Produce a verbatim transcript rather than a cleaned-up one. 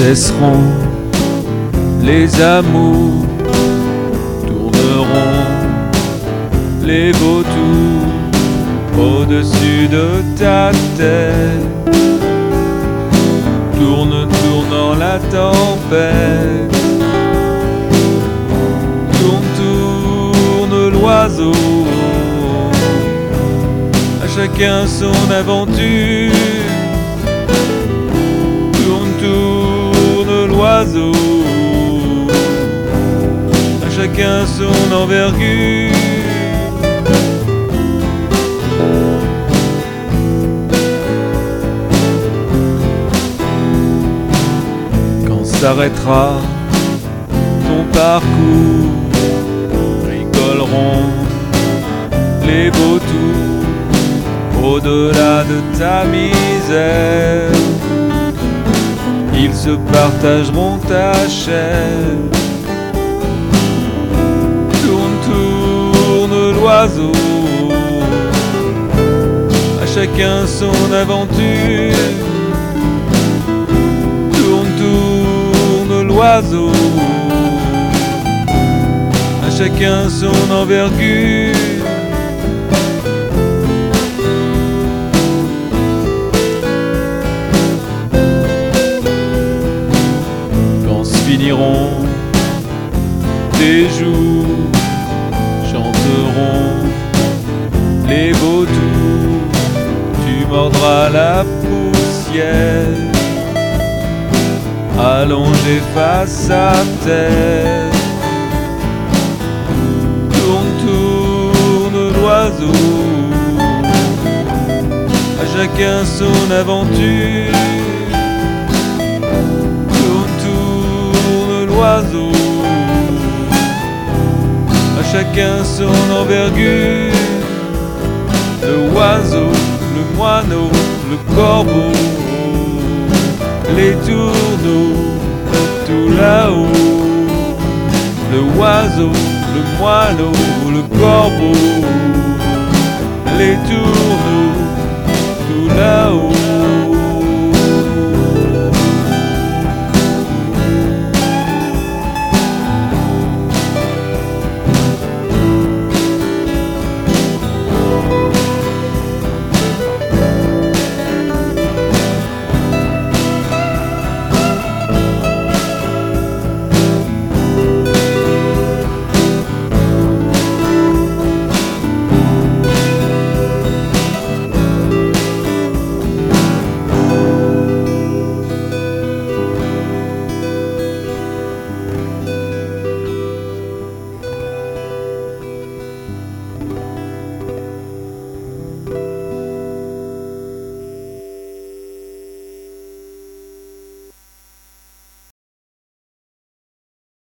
cesseront, les amours tourneront, les vautours au-dessus de ta tête. Tourne, tournant la tempête. Tourne, tourne l'oiseau. À chacun son aventure. Tourne, tourne l'oiseau. À chacun son envergure. S'arrêtera ton parcours, rigoleront les vautours au-delà de ta misère. Ils se partageront ta chair. Tourne, tourne l'oiseau, à chacun son aventure. Tourne, tourne l'oiseau, à chacun son envergure. Quand se finiront tes jours, chanteront les vautours, tu mordras la poussière, allongé face à terre. Tourne, tourne l'oiseau, à chacun son aventure. Tourne, tourne l'oiseau, à chacun son envergure. Le oiseau, le moineau, le corbeau, les tourneaux, tout là-haut. Le oiseau, le moineau, le corbeau, les tourneaux, tout là-haut.